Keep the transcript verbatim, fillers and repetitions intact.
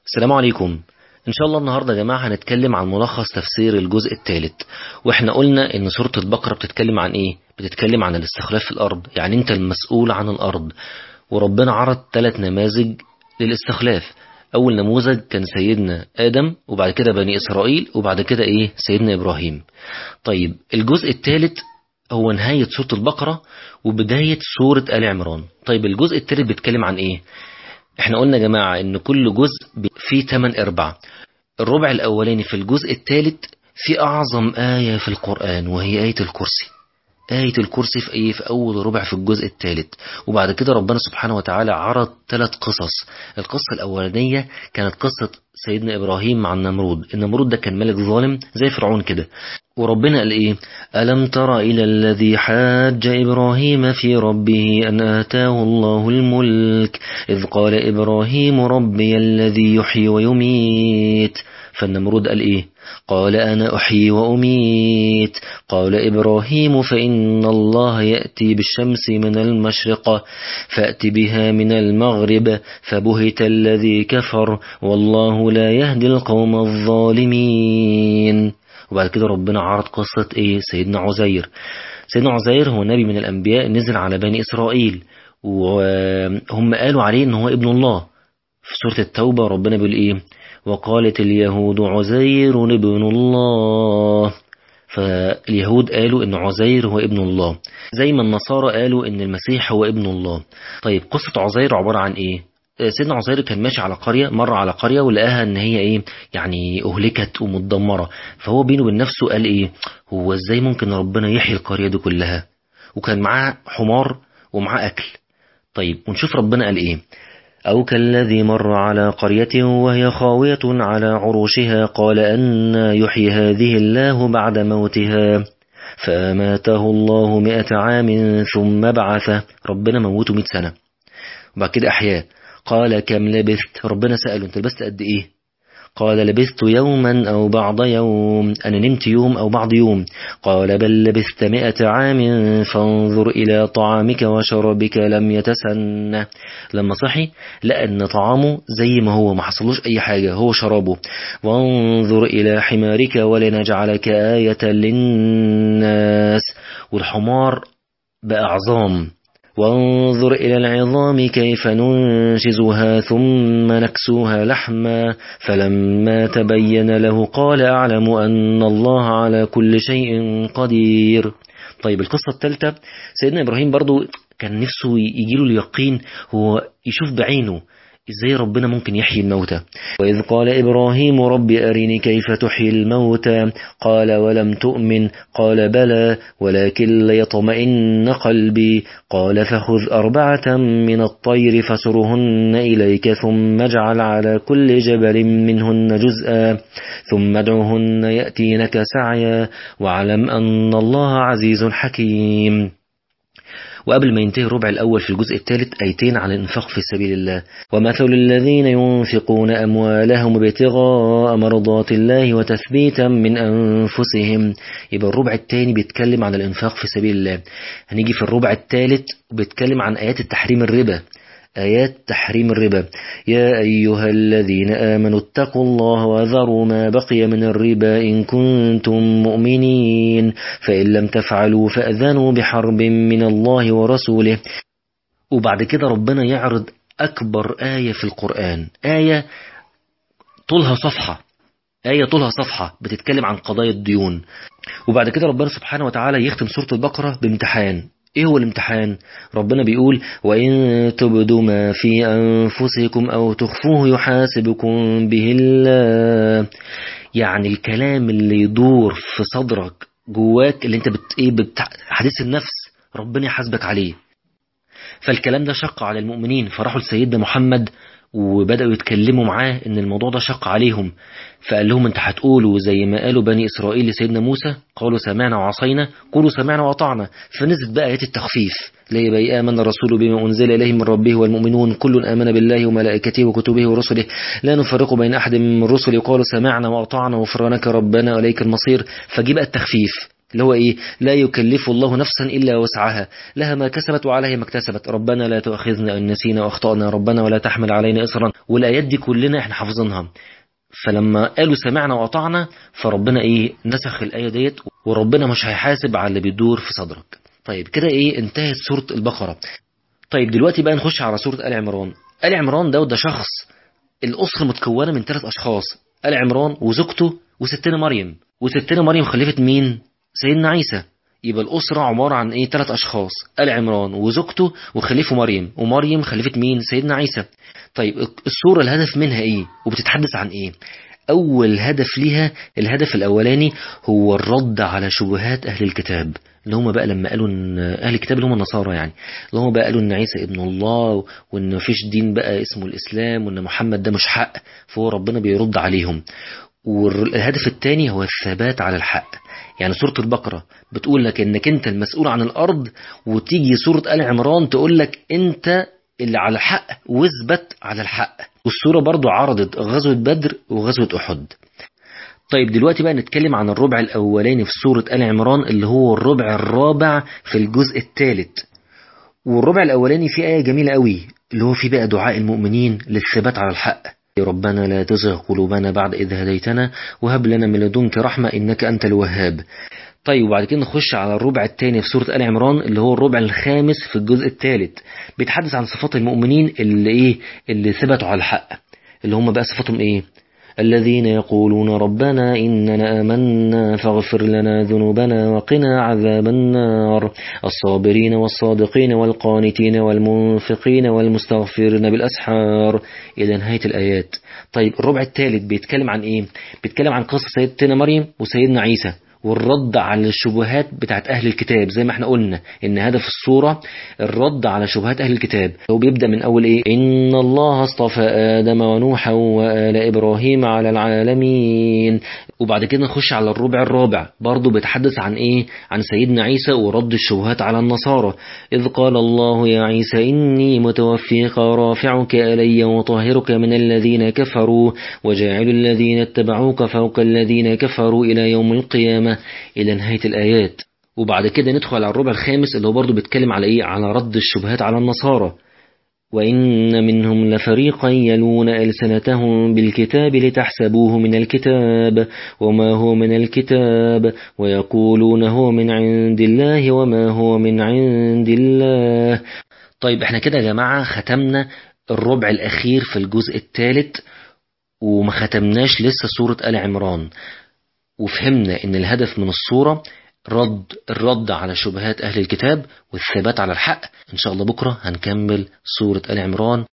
السلام عليكم. إن شاء الله النهاردة يا جماعة هنتكلم عن ملخص تفسير الجزء الثالث. وإحنا قلنا إن سورة البقرة بتتكلم عن إيه؟ بتتكلم عن الاستخلاف في الأرض، يعني أنت المسؤول عن الأرض. وربنا عرض ثلاث نماذج للاستخلاف. أول نموذج كان سيدنا آدم، وبعد كده بني إسرائيل، وبعد كده إيه؟ سيدنا إبراهيم. طيب الجزء الثالث هو نهاية سورة البقرة وبداية سورة آل عمران. طيب الجزء الثالث بيتكلم عن إيه؟ احنا قلنا يا جماعة ان كل جزء فيه ثمانية ارباع. الربع الاولاني في الجزء الثالث في اعظم آية في القرآن، وهي آية الكرسي. آية الكرسي في ايه؟ في اول ربع في الجزء الثالث. وبعد كده ربنا سبحانه وتعالى عرض ثلاث قصص. القصة الاولانية كانت قصة سيدنا ابراهيم مع النمرود. النمرود ده كان ملك ظالم زي فرعون كده. وربنا قال ايه؟ ألم تر إلى الذي حاج إبراهيم في ربه أن آتاه الله الملك إذ قال إبراهيم ربي الذي يحيي ويميت. فالنمرود قال ايه؟ قال أنا أحيي وأميت. قال إبراهيم فإن الله يأتي بالشمس من المشرق فأت بها من المغرب فبهت الذي كفر والله لا يهدي القوم الظالمين. وبعد كده ربنا عرض قصة ايه؟ سيدنا عزير. سيدنا عزير هو نبي من الأنبياء نزل على بني إسرائيل، وهم قالوا عليه ان هو ابن الله. في سورة التوبة ربنا بيقول ايه؟ وقالت اليهود عزير ابن الله. فاليهود قالوا ان عزير هو ابن الله، زي ما النصارى قالوا ان المسيح هو ابن الله. طيب قصة عزير عبارة عن ايه؟ سيدنا عزير كان ماشي على قرية، مر على قرية ولقاها ان هي ايه؟ يعني اهلكت ومتدمرة. فهو بينه وبين نفسه قال ايه؟ هو ازاي ممكن ربنا يحيي القرية دي كلها؟ وكان معاه حمار ومعاه اكل. طيب ونشوف ربنا قال ايه؟ أو كالذي مر على قرية وهي خاوية على عروشها قال أن يحيي هذه الله بعد موتها فأماته الله مئة عام ثم بعثه. ربنا موته مئة سنة وبعد كده أحياه. قال كم لبثت؟ ربنا سأله أنت لبثت قد إيه؟ قال لبثت يوما أو بعض يوم، أنا نمت يوم أو بعض يوم. قال بل لبثت مئة عام فانظر إلى طعامك وشربك لم يتسنه. لما صحي لقى أن طعامه زي ما هو، ما حصلوش أي حاجة، هو شرابه. وانظر إلى حمارك ولنجعلك آية للناس. والحمار بقى عظام. وانظر إلى العظام كيف ننشزها ثم نكسوها لحما فلما تبين له قال أعلم أن الله على كل شيء قدير. طيب القصة الثالثة سيدنا إبراهيم برضو كان نفسه يجيله اليقين، هو يشوف بعينه إزاي ربنا ممكن يحيي الموتى. وإذ قال إبراهيم رب أرني كيف تحيي الموتى قال ولم تؤمن قال بلى ولكن ليطمئن قلبي قال فخذ أربعة من الطير فسرهن إليك ثم اجعل على كل جبل منهن جزءا ثم ادعهن يأتينك سعيا واعلم أن الله عزيز حكيم. وقبل ما ينتهي الربع الأول في الجزء الثالث آيتين عن الإنفاق في سبيل الله. ومثل الذين ينفقون أموالهم ابتغاء مرضات الله وتثبيتا من أنفسهم. يبقى الربع الثاني بيتكلم عن الإنفاق في سبيل الله. هنيجي في الربع الثالث وبيتكلم عن آيات التحريم الربا. آيات تحريم الربا. يا أيها الذين آمنوا اتقوا الله وذروا ما بقي من الربا إن كنتم مؤمنين فإن لم تفعلوا فأذنوا بحرب من الله ورسوله. وبعد كده ربنا يعرض أكبر آية في القرآن، آية طولها صفحة، آية طولها صفحة بتتكلم عن قضايا الديون. وبعد كده ربنا سبحانه وتعالى يختم سورة البقرة بامتحان. ايه هو الامتحان؟ ربنا بيقول وإن تبدوا ما في أنفسكم أو تخفوه يحاسبكم به الله. يعني الكلام اللي يدور في صدرك جواك اللي انت بت... ايه بت... حديث النفس ربنا يحاسبك عليه. فالكلام ده شق على المؤمنين، فراحوا لسيدنا محمد وبدأوا يتكلموا معاه ان الموضوع ده شق عليهم. فقال لهم انت هتقولوا زي ما قالوا بني إسرائيل لسيدنا موسى قالوا سمعنا وعصينا قولوا سمعنا وأطعنا. فنزلت بقى آيات التخفيف ليه بقى آمن الرسول بما أنزل إليه من ربه والمؤمنون كل آمن بالله وملائكته وكتبه ورسله لا نفرق بين أحد من الرسل قالوا سمعنا وأطعنا غفرانك ربنا وإليك المصير. فجي بقى التخفيف اللي هو ايه؟ لا يكلف الله نفسا الا وسعها، لها ما كسبت وعليها ما اكتسبت، ربنا لا تؤاخذنا ان نسينا واخطانا، ربنا ولا تحمل علينا اصرا. والايات دي كلنا احنا حافظينها. فلما قالوا سمعنا وأطعنا، فربنا ايه؟ نسخ الآية ديت، وربنا مش هيحاسب على اللي بيدور في صدرك. طيب كده ايه؟ انتهت سورة البقرة. طيب دلوقتي بقى نخش على سورة آل عمران. آل عمران ده وده شخص، الأسرة متكونة من ثلاث أشخاص: آل عمران وزوجته وستنا مريم. وستنا مريم خلفت مين؟ سيدنا عيسى. يبقى الأسرة عبارة عن ايه؟ ثلاث أشخاص: آل عمران وزوجته وخلفه مريم، ومريم خلفت مين؟ سيدنا عيسى. طيب السورة الهدف منها ايه؟ وبتتحدث عن ايه؟ أول هدف ليها، الهدف الأولاني، هو الرد على شبهات أهل الكتاب، اللي هم بقى لما قالوا ان اهل الكتاب اللي هم النصارى يعني، اللي هم بقى قالوا ان عيسى ابن الله، وان مفيش دين بقى اسمه الاسلام، وان محمد ده مش حق. فهو ربنا بيرد عليهم. والهدف الثاني هو الثبات على الحق. يعني سورة البقرة بتقول لك انك انت المسؤول عن الارض، وتيجي سورة آل عمران تقول لك انت اللي على الحق واثبت على الحق. والسورة برضو عرضت غزوة بدر وغزوة احد. طيب دلوقتي بقى نتكلم عن الربع الأولاني في سورة آل عمران، اللي هو الربع الرابع في الجزء الثالث. والربع الأولاني فيه آية جميلة قوي، اللي هو فيه بقى دعاء المؤمنين للثبات على الحق: ربنا لا تزغ قلوبنا بعد إذ هديتنا وهب لنا من لدنك رحمة إنك أنت الوهاب. طيب وبعد كده نخش على الربع الثاني في سورة آل عمران، اللي هو الربع الخامس في الجزء الثالث. بيتحدث عن صفات المؤمنين اللي إيه؟ اللي ثبتوا على الحق. اللي هم بقى صفاتهم إيه؟ الذين يقولون ربنا إننا آمنا فاغفر لنا ذنوبنا وقنا عذاب النار، الصابرين والصادقين والقانتين والمنفقين والمستغفرين بالأسحار، إلى نهاية الآيات. طيب الربع الثالث بيتكلم عن إيه؟ بيتكلم عن قصة سيدتنا مريم وسيدنا عيسى، والرد على الشبهات بتاعت أهل الكتاب. زي ما احنا قلنا إن هدف السورة الرد على شبهات أهل الكتاب. هو بيبدأ من أول إيه؟ إن الله اصطفى آدم ونوحا وآل إبراهيم على العالمين. وبعد كده نخش على الربع الرابع، برضو بيتحدث عن إيه؟ عن سيدنا عيسى ورد الشبهات على النصارى: إذ قال الله يا عيسى إني متوفيك ورافعك إلي وطاهرك من الذين كفروا وجاعل الذين اتبعوك فوق الذين كفروا إلى يوم القيامة، إلى نهاية الآيات. وبعد كده ندخل على الربع الخامس، اللي هو برضو بيتكلم على إيه؟ على رد الشبهات على النصارى: وإن منهم لفريقا يلون ألسنتهم بالكتاب لتحسبوه من الكتاب وما هو من الكتاب ويقولون هو من عند الله وما هو من عند الله. طيب احنا كده يا جماعة ختمنا الربع الأخير في الجزء الثالث، وما ختمناش لسه سورة آل عمران. وفهمنا ان الهدف من الصورة رد الرد على شبهات أهل الكتاب والثبات على الحق. إن شاء الله بكرة هنكمل سورة آل عمران.